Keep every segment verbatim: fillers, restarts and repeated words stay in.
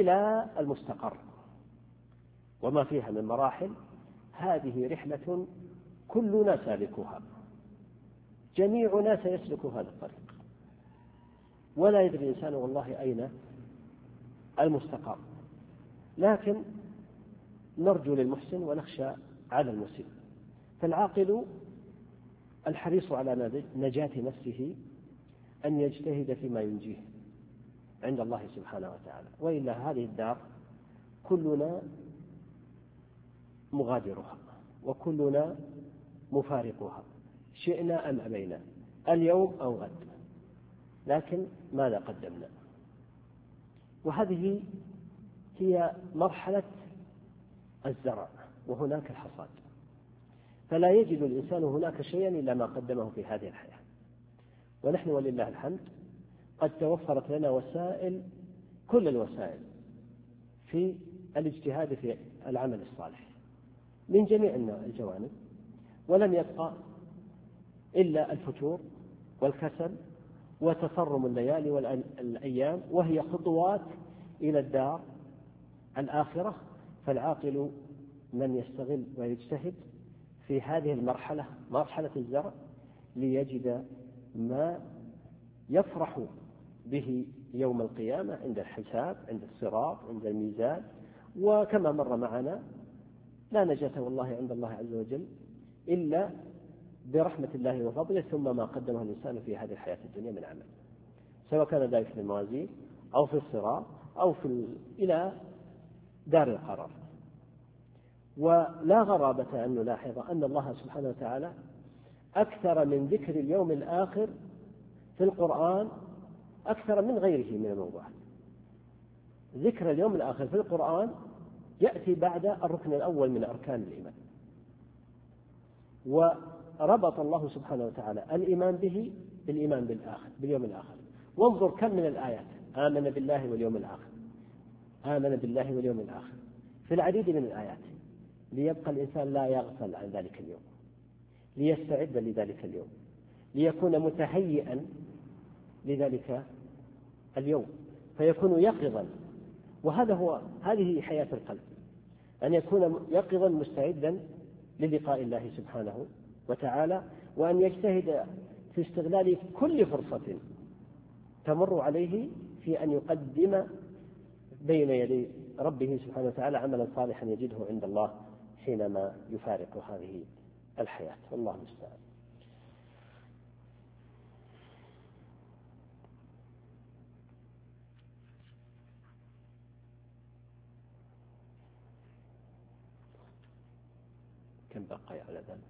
إلى المستقر وما فيها من مراحل. هذه رحلة كلنا سالكها، جميعنا سيسلك هذا الطريق، ولا يدري الإنسان والله أين المستقر، لكن نرجو للمحسن ونخشى على المسيء. فالعاقل الحريص على نجاة نفسه أن يجتهد فيما ينجيه عند الله سبحانه وتعالى، وإلا هذه الدار كلنا مغادرها وكلنا مفارقها، شئنا أم أبينا، اليوم أو غد، لكن ماذا قدمنا؟ وهذه هي مرحلة الزرع، وهناك الحصاد، فلا يجد الإنسان هناك شيئا إلا ما قدمه في هذه الحياة. ونحن ولله الحمد قد توفرت لنا وسائل، كل الوسائل في الاجتهاد في العمل الصالح من جميع الجوانب، ولم يبقى إلا الفتور والكسل وتصرم الليالي والأيام، وهي خطوات إلى الدار الآخرة. فالعاقل من يستغل ويجتهد في هذه المرحلة، مرحلة الزرع، ليجد ما يفرح به يوم القيامة عند الحساب، عند الصراط، عند الميزان. وكما مر معنا لا نجاة والله عند الله عز وجل إلا برحمة الله وفضله، ثم ما قدمه الإنسان في هذه الحياة الدنيا من عمل، سواء كان ذلك في الموازين أو في الصراط أو في ال... إلى دار القرار. ولا غرابة أن نلاحظ أن الله سبحانه وتعالى أكثر من ذكر اليوم الآخر في القرآن أكثر من غيره من الموضوعات. ذكر اليوم الآخر في القرآن يأتي بعد الركن الأول من أركان الإيمان، وربط الله سبحانه وتعالى الإيمان به بالإيمان بالآخر، باليوم الآخر. وانظر كم من الآيات: آمن بالله واليوم الآخر، آمن بالله واليوم الآخر، في العديد من الآيات، ليبقى الإنسان لا يغفل عن ذلك اليوم، ليستعد لذلك اليوم، ليكون متهيئا لذلك اليوم، فيكون يقظا. وهذا هو هذه حياة القلب، أن يكون يقظا مستعدا للقاء الله سبحانه وتعالى، وأن يجتهد في استغلال كل فرصة تمر عليه في أن يقدم بين يدي ربه سبحانه وتعالى عملا صالحا يجده عند الله حينما يفارق هذه الحياة. والله المستعان. كم بقي على ذلك؟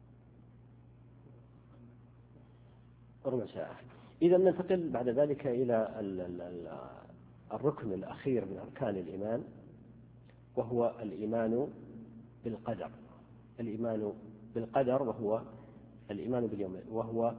ربع ساعة. إذا ننتقل بعد ذلك إلى الركن الأخير من أركان الإيمان، وهو الإيمان بالقدر. الإيمان بالقدر وهو الإيمان باليوم، وهو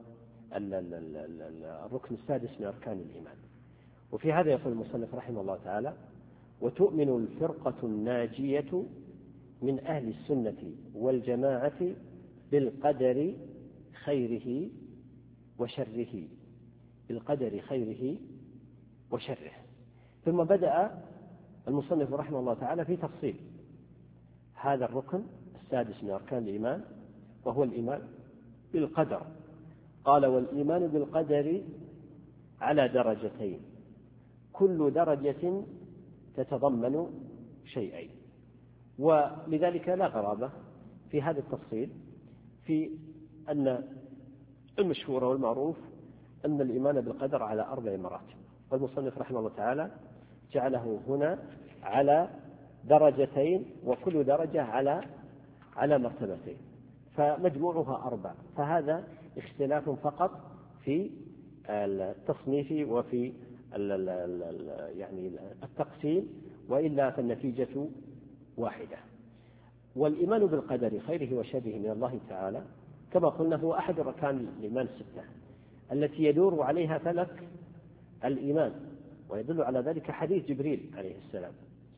الركن السادس من أركان الإيمان. وفي هذا يقول المصنف رحمه الله تعالى: وتؤمن الفرقة الناجية من أهل السنة والجماعة بالقدر خيره وشره، بالقدر خيره وشره. ثم بدأ المصنف رحمه الله تعالى في تفصيل هذا الركن السادس من أركان الإيمان، وهو الإيمان بالقدر. قال: والإيمان بالقدر على درجتين، كل درجة تتضمن شيئين. ولذلك لا غرابة في هذا التفصيل، في أن المشهور والمعروف أن الإيمان بالقدر على أربع مراتب، والمصنف رحمه الله تعالى جعله هنا على درجتين، وكل درجة على على مرتبتين، فمجموعها أربع. فهذا اختلاف فقط في التصنيف وفي يعني التقسيم، وإلا فالنتيجة واحدة. والإيمان بالقدر خيره وشره من الله تعالى كما قلنا هو أحد أركان الإيمان الستة التي يدور عليها فلك الإيمان، ويدل على ذلك حديث جبريل عليه السلام،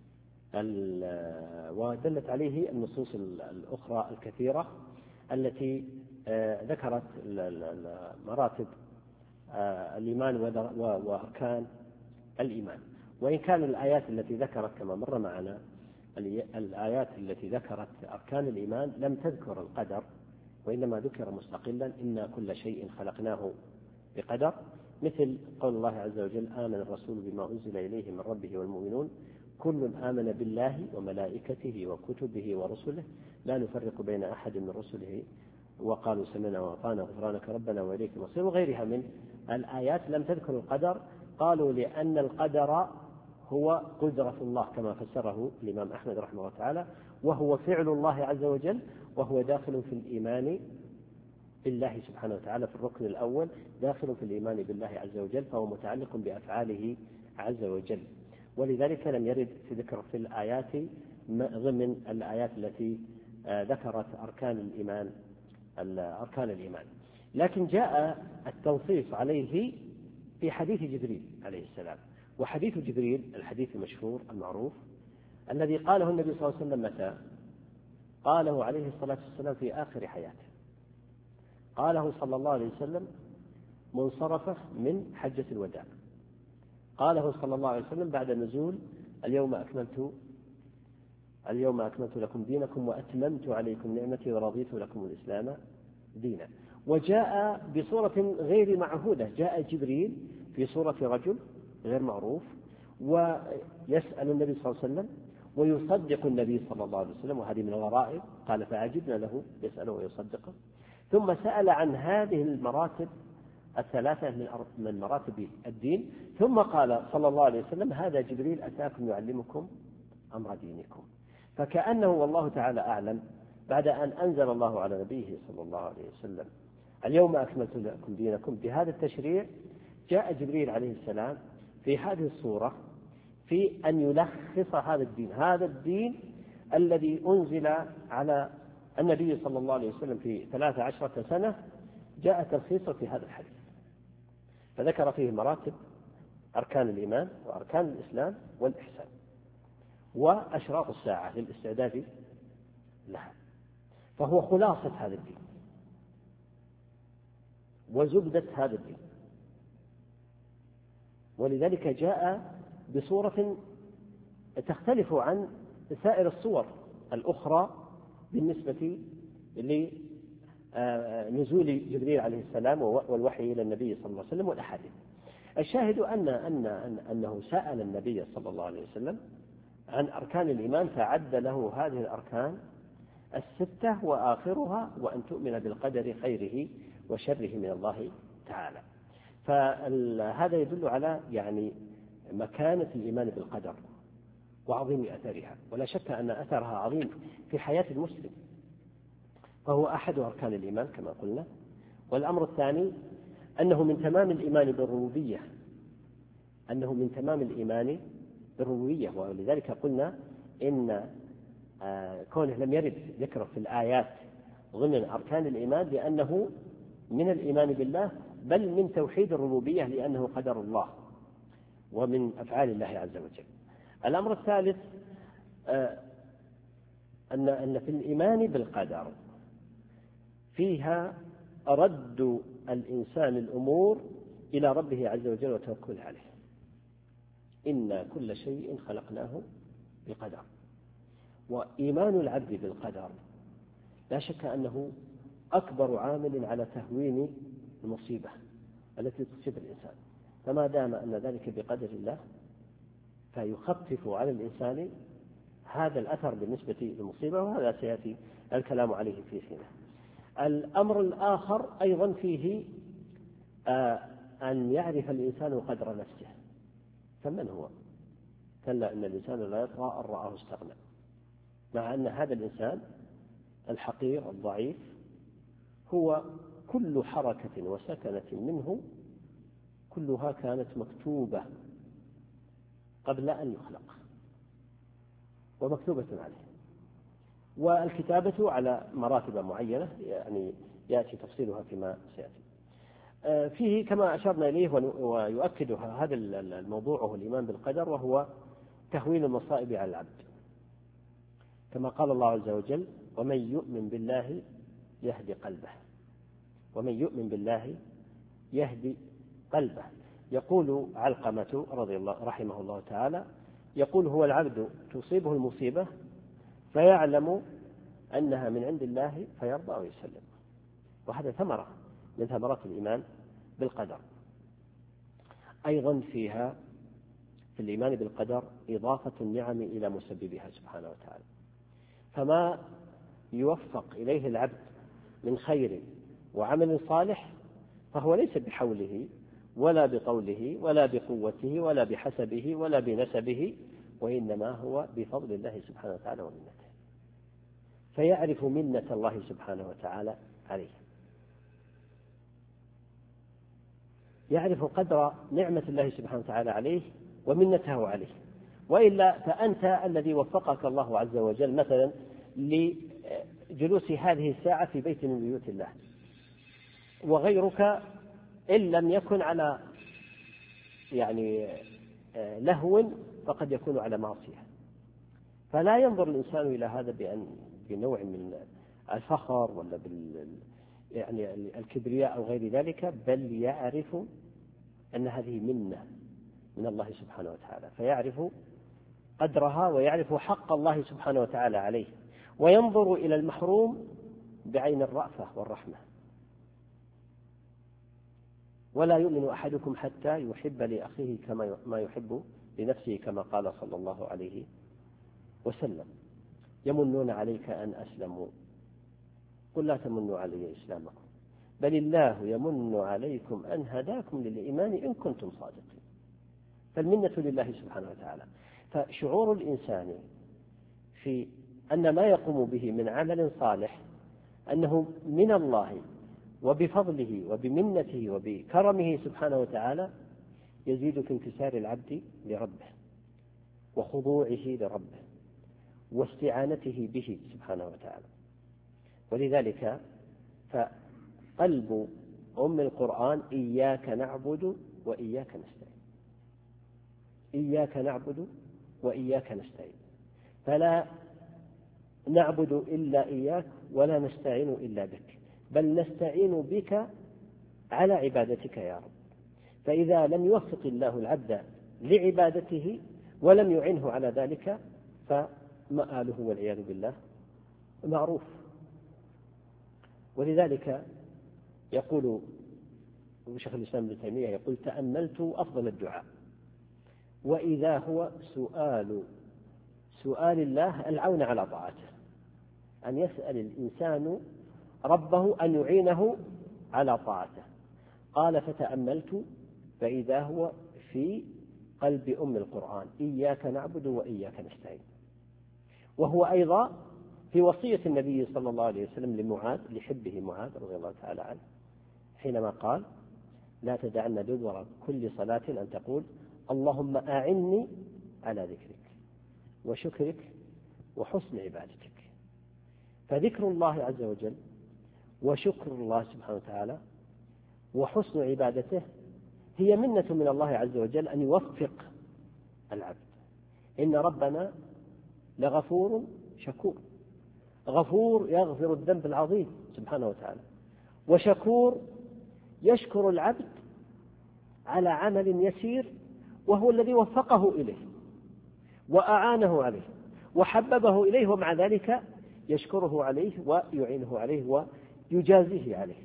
ودلت عليه النصوص الأخرى الكثيرة التي ذكرت مراتب الإيمان وأركان الإيمان. وإن كان الآيات التي ذكرت كما مر معنا الآيات التي ذكرت أركان الإيمان لم تذكر القدر، وإنما ذكر مستقلا إن كل شيء خلقناه بقدر، مثل قول الله عز وجل آمن الرسول بما أنزل إليه من ربه والمؤمنون كل آمن بالله وملائكته وكتبه ورسله لا نفرق بين أحد من رسله وقالوا سمعنا وأطعنا غفرانك ربنا وإليك المصير، وغيرها من الآيات لم تذكر القدر. قالوا لأن القدر هو قدرة الله كما فسره الإمام أحمد رحمه الله تعالى، وهو فعل الله عز وجل، وهو داخل في الإيمان بالله سبحانه وتعالى في الركن الأول، داخل في الإيمان بالله عز وجل، فهو متعلق بأفعاله عز وجل. ولذلك لم يرد في ذكر في الآيات ضمن الآيات التي ذكرت أركان الإيمان أركان الإيمان. لكن جاء التنصيص عليه في حديث جبريل عليه السلام. وحديث جبريل الحديث المشهور المعروف الذي قاله النبي صلى الله عليه وسلم متى؟ قاله عليه الصلاة والسلام في آخر حياته، قاله صلى الله عليه وسلم منصرفه من حجة الوداع، قاله صلى الله عليه وسلم بعد نزول اليوم أكملت اليوم أكملت لكم دينكم وأتممت عليكم نعمتي ورضيت لكم الإسلام دينا. وجاء بصورة غير معهودة، جاء جبريل في صورة رجل غير معروف ويسأل النبي صلى الله عليه وسلم ويصدق النبي صلى الله عليه وسلم، وهذه من الغرائب، قال فعجبنا له يسأله ويصدقه. ثم سأل عن هذه المراتب الثلاثة من مراتب الدين، ثم قال صلى الله عليه وسلم هذا جبريل أتاكم يعلمكم أمر دينكم. فكأنه والله تعالى أعلم بعد أن أنزل الله على نبيه صلى الله عليه وسلم اليوم أكملت لكم دينكم بهذا التشريع، جاء جبريل عليه السلام في هذه الصورة في أن يلخص هذا الدين هذا الدين الذي أنزل على النبي صلى الله عليه وسلم في ثلاث عشرة سنة، جاء تلخيصه في هذا الحديث، فذكر فيه مراتب أركان الإيمان وأركان الإسلام والإحسان وأشراط الساعة للاستعداد لها. فهو خلاصة هذا الدين وزبدة هذا الدين، ولذلك جاء بصورة تختلف عن سائر الصور الأخرى بالنسبة لنزول جبريل عليه السلام والوحي إلى النبي صلى الله عليه وسلم والأحاديث. الشاهد أن أن أنه سأل النبي صلى الله عليه وسلم عن أركان الإيمان فعد له هذه الأركان الستة وآخرها وأن تؤمن بالقدر خيره وشره من الله تعالى. فهذا يدل على يعني مكانة الإيمان بالقدر وعظيم أثرها، ولا شك أن أثرها عظيم في حياة المسلم، فهو أحد أركان الإيمان كما قلنا. والأمر الثاني أنه من تمام الإيمان بالربوبية أنه من تمام الإيمان بالربوبية ولذلك قلنا إن كونه لم يرد ذكره في الآيات ضمن أركان الإيمان لأنه من الإيمان بالله، بل من توحيد الربوبية لأنه قدر الله ومن أفعال الله عز وجل. الأمر الثالث أن أن في الإيمان بالقدر فيها رد الإنسان الأمور إلى ربه عز وجل وتوكل عليه. إن كل شيء خلقناه بقدر. وإيمان العبد بالقدر لا شك أنه أكبر عامل على تهوين المصيبة التي تصيب الإنسان، فما دام أن ذلك بقدر الله فيخفف على الإنسان هذا الأثر بالنسبة للمصيبة، وهذا سيأتي الكلام عليه في حينه. الأمر الآخر أيضا فيه آه أن يعرف الإنسان قدر نفسه، فمن هو؟ كلا إن الإنسان لا يطغى أن رآه استغنى، مع أن هذا الإنسان الحقير الضعيف هو كل حركة وسكنة منه كلها كانت مكتوبة قبل أن يخلق ومكتوبة عليه، والكتابة على مراتب معينة يعني يأتي تفصيلها فيما سيأتي. فيه كما أشرنا إليه ويؤكد هذا الموضوع هو الإيمان بالقدر، وهو تهوين المصائب على العبد، كما قال الله عز وجل ومن يؤمن بالله يهدي قلبه، ومن يؤمن بالله يهدي قلبه. يقول علقمة رضي الله رحمه الله تعالى، يقول: هو العبد تصيبه المصيبة فيعلم أنها من عند الله فيرضى ويسلم. وهذا ثمرة من ثمرات الإيمان بالقدر. أيضا فيها في الإيمان بالقدر إضافة النعم إلى مسببها سبحانه وتعالى، فما يوفق إليه العبد من خير وعمل صالح فهو ليس بحوله ولا بطوله ولا بقوته ولا بحسبه ولا بنسبه، وإنما هو بفضل الله سبحانه وتعالى ومنته، فيعرف منة الله سبحانه وتعالى عليه، يعرف قدر نعمة الله سبحانه وتعالى عليه ومنته عليه. وإلا فأنت الذي وفقك الله عز وجل مثلا لجلوس هذه الساعة في بيت من بيوت الله، وغيرك إن لم يكن على يعني لهو فقد يكون على معصية. فلا ينظر الإنسان إلى هذا بأن بنوع من الفخر ولا بال يعني الكبرياء أو غير ذلك، بل يعرف أن هذه منة من الله سبحانه وتعالى، فيعرف قدرها ويعرف حق الله سبحانه وتعالى عليه، وينظر إلى المحروم بعين الرأفة والرحمة. ولا يؤمن أحدكم حتى يحب لأخيه كما ما يحب لنفسه، كما قال صلى الله عليه وسلم: يمنون عليك أن أسلموا قل لا تمنوا علي إسلامكم بل الله يمن عليكم أن هداكم للإيمان إن كنتم صادقين. فالمنة لله سبحانه وتعالى. فشعور الإنسان في أن ما يقوم به من عمل صالح أنه من الله وبفضله وبمنته وبكرمه سبحانه وتعالى يزيد في انكسار العبد لربه وخضوعه لربه واستعانته به سبحانه وتعالى. ولذلك فقلب أم القرآن إياك نعبد وإياك نستعين، إياك نعبد وإياك نستعين، فلا نعبد إلا إياك ولا نستعين إلا بك، بل نستعين بك على عبادتك يا رب. فإذا لم يوفق الله العبد لعبادته ولم يعنه على ذلك فمآله والعياذ بالله معروف. ولذلك يقول شيخ الإسلام ابن تيمية يقول: تأملت أفضل الدعاء وإذا هو سؤال سؤال الله العون على طاعته، أن يسأل الإنسان ربه أن يعينه على طاعته. قال: فتأملت فإذا هو في قلب أم القرآن إياك نعبد وإياك نستعين. وهو أيضا في وصية النبي صلى الله عليه وسلم لمعاذ لحبه معاذ رضي الله تعالى عنه حينما قال: لا تدعن دبر كل صلاة أن تقول اللهم أعني على ذكرك وشكرك وحسن عبادتك. فذكر الله عز وجل وشكر الله سبحانه وتعالى وحسن عبادته هي منة من الله عز وجل أن يوفق العبد. إن ربنا لغفور شكور، غفور يغفر الذنب العظيم سبحانه وتعالى، وشكور يشكر العبد على عمل يسير وهو الذي وفقه إليه وأعانه عليه وحببه إليه، ومع ذلك يشكره عليه ويعينه عليه ويجازيه عليه.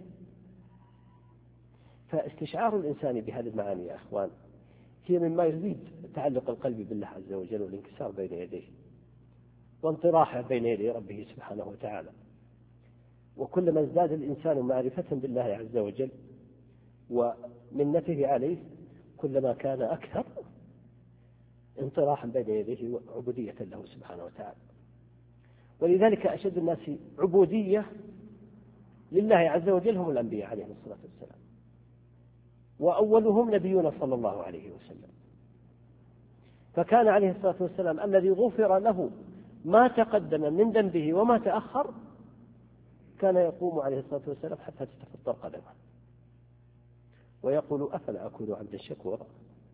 فاستشعار الإنسان بهذه المعاني يا أخوان هي مما يزيد تعلق القلب بالله عز وجل والانكسار بين يديه وانطراحه بين يدي ربه سبحانه وتعالى. وكلما ازداد الإنسان معرفة بالله عز وجل ومنته عليه كلما كان أكثر انطراحا بين يديه وعبودية له سبحانه وتعالى. ولذلك أشد الناس عبودية لله عز وجل هم الأنبياء عليهم الصلاة والسلام، وأولهم نبينا صلى الله عليه وسلم. فكان عليه الصلاة والسلام الذي غفر له ما تقدم من ذنبه وما تأخر كان يقوم عليه الصلاة والسلام حتى تتفطر قدمه ويقول: أفلا أكون عبدا شكورا.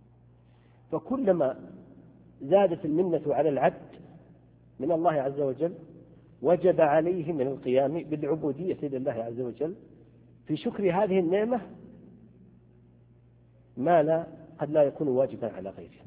فكلما زادت المنة على العبد من الله عز وجل وجب عليه من القيام بالعبودية لله عز وجل في شكر هذه النعمة ما لا قد لا يكون واجبا على غيره.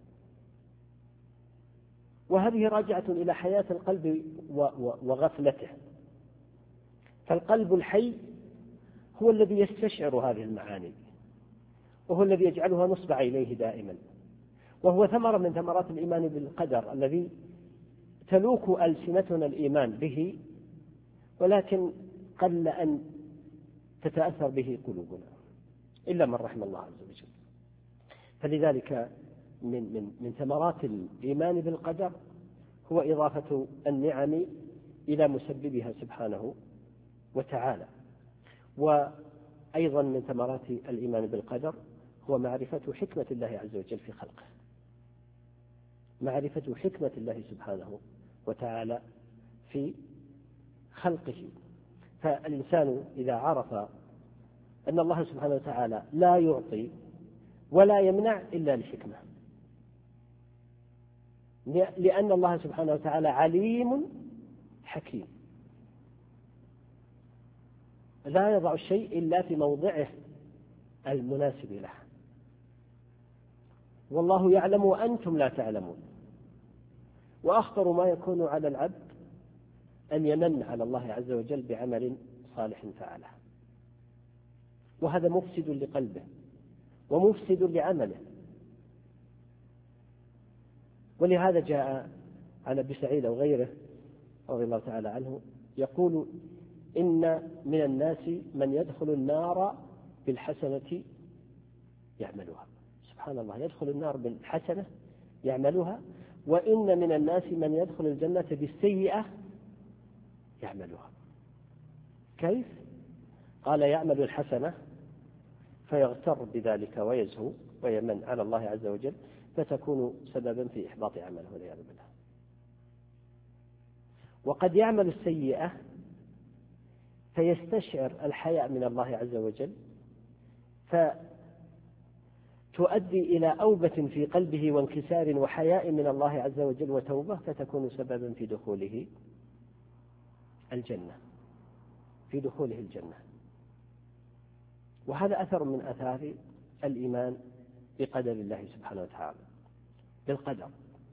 وهذه راجعة إلى حياة القلب وغفلته. فالقلب الحي هو الذي يستشعر هذه المعاني، وهو الذي يجعلها نصب إليه دائما، وهو ثمرة من ثمرات الإيمان بالقدر الذي تلوك ألسنتنا الإيمان به، ولكن قل أن تتأثر به قلوبنا إلا من رحم الله عز وجل. فلذلك من, من, من ثمرات الإيمان بالقدر هو إضافة النعم إلى مسببها سبحانه وتعالى. وأيضا من ثمرات الإيمان بالقدر هو معرفة حكمة الله عز وجل في خلقه، معرفة حكمة الله سبحانه وتعالى في خلقه. فالإنسان إذا عرف أن الله سبحانه وتعالى لا يعطي ولا يمنع إلا لحكمة، لأن الله سبحانه وتعالى عليم حكيم، لا يضع الشيء إلا في موضعه المناسب له. والله يعلم وأنتم لا تعلمون. وأخطر ما يكون على العبد أن يمن على الله عز وجل بعمل صالح فعله، وهذا مفسد لقلبه ومفسد لعمله. ولهذا جاء عن أبي سعيد أو غيره رضي الله تعالى عنه يقول: إن من الناس من يدخل النار بالحسنة يعملها. سبحان الله، يدخل النار بالحسنة يعملها، وإن من الناس من يدخل الجنة بالسيئة يعملها. كيف؟ قال: يعمل الحسنة فيغتر بذلك ويزهو ويمن على الله عز وجل، فتكون سببا في إحباط عمله والعياذ بالله. وقد يعمل السيئة فيستشعر الحياء من الله عز وجل، فتؤدي إلى أوبة في قلبه وانكسار وحياء من الله عز وجل وتوبة، فتكون سببا في دخوله الجنة في دخوله الجنة. وهذا أثر من أثار الإيمان بقدر الله سبحانه وتعالى، بالقدر.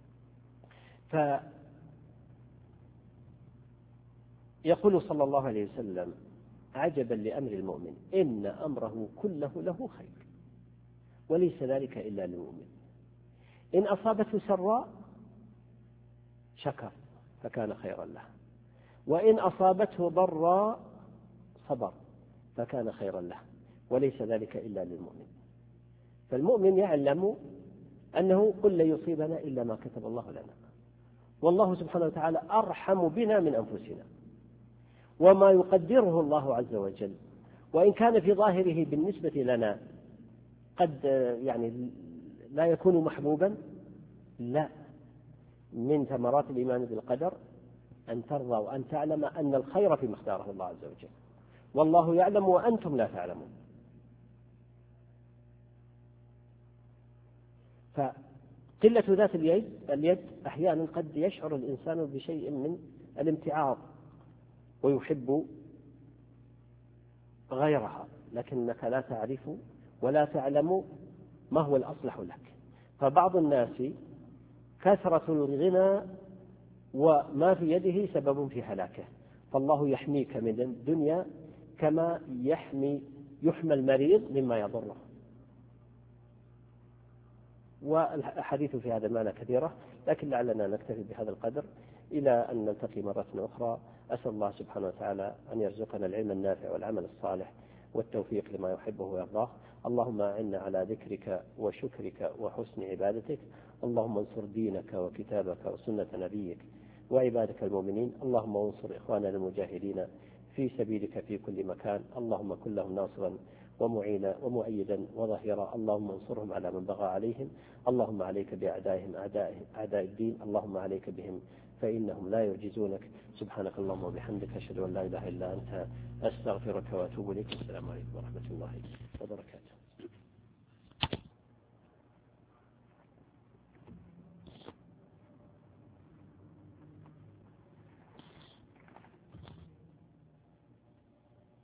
فيقول صلى الله عليه وسلم: عجبا لأمر المؤمن إن أمره كله له خير وليس ذلك إلا للمؤمن، إن أصابته سراء شكر فكان خيرا له، وإن أصابته ضراء صبر فكان خيرا له، وليس ذلك إلا للمؤمن. فالمؤمن يعلم أنه قل لن يصيبنا إلا ما كتب الله لنا، والله سبحانه وتعالى أرحم بنا من أنفسنا، وما يقدره الله عز وجل وإن كان في ظاهره بالنسبة لنا قد يعني لا يكون محبوبا، لا، من ثمرات الإيمان بالقدر أن ترضى وأن تعلم أن الخير فيما اختاره الله عز وجل، والله يعلم وأنتم لا تعلمون. فقلة ذات اليد اليد أحيانا قد يشعر الإنسان بشيء من الامتعاض ويحب غيرها، لكنك لا تعرف ولا تعلم ما هو الأصلح لك. فبعض الناس كثرة الغنى وما في يده سبب في هلاكه، فالله يحميك من الدنيا كما يحمي يحمى المريض مما يضره. والحديث في هذا المعنى كثيرة، لكن لعلنا نكتفي بهذا القدر إلى أن نلتقي مرة أخرى. أسأل الله سبحانه وتعالى أن يرزقنا العلم النافع والعمل الصالح والتوفيق لما يحبه ويرضاه. اللهم أعنا على ذكرك وشكرك وحسن عبادتك. اللهم انصر دينك وكتابك وسنة نبيك وعبادك المؤمنين. اللهم انصر إخواننا المجاهدين في سبيلك في كل مكان. اللهم كن لهم ناصرا ومعينا ومؤيدا وظهيرا. اللهم انصرهم على من بغى عليهم. اللهم عليك بأعدائهم أعداء الدين. اللهم عليك بهم فإنهم لا يعجزونك. سبحانك اللهم وبحمدك أشهد أن لا إله إلا أنت أستغفرك وأتوب إليك. السلام عليكم ورحمة الله وبركاته.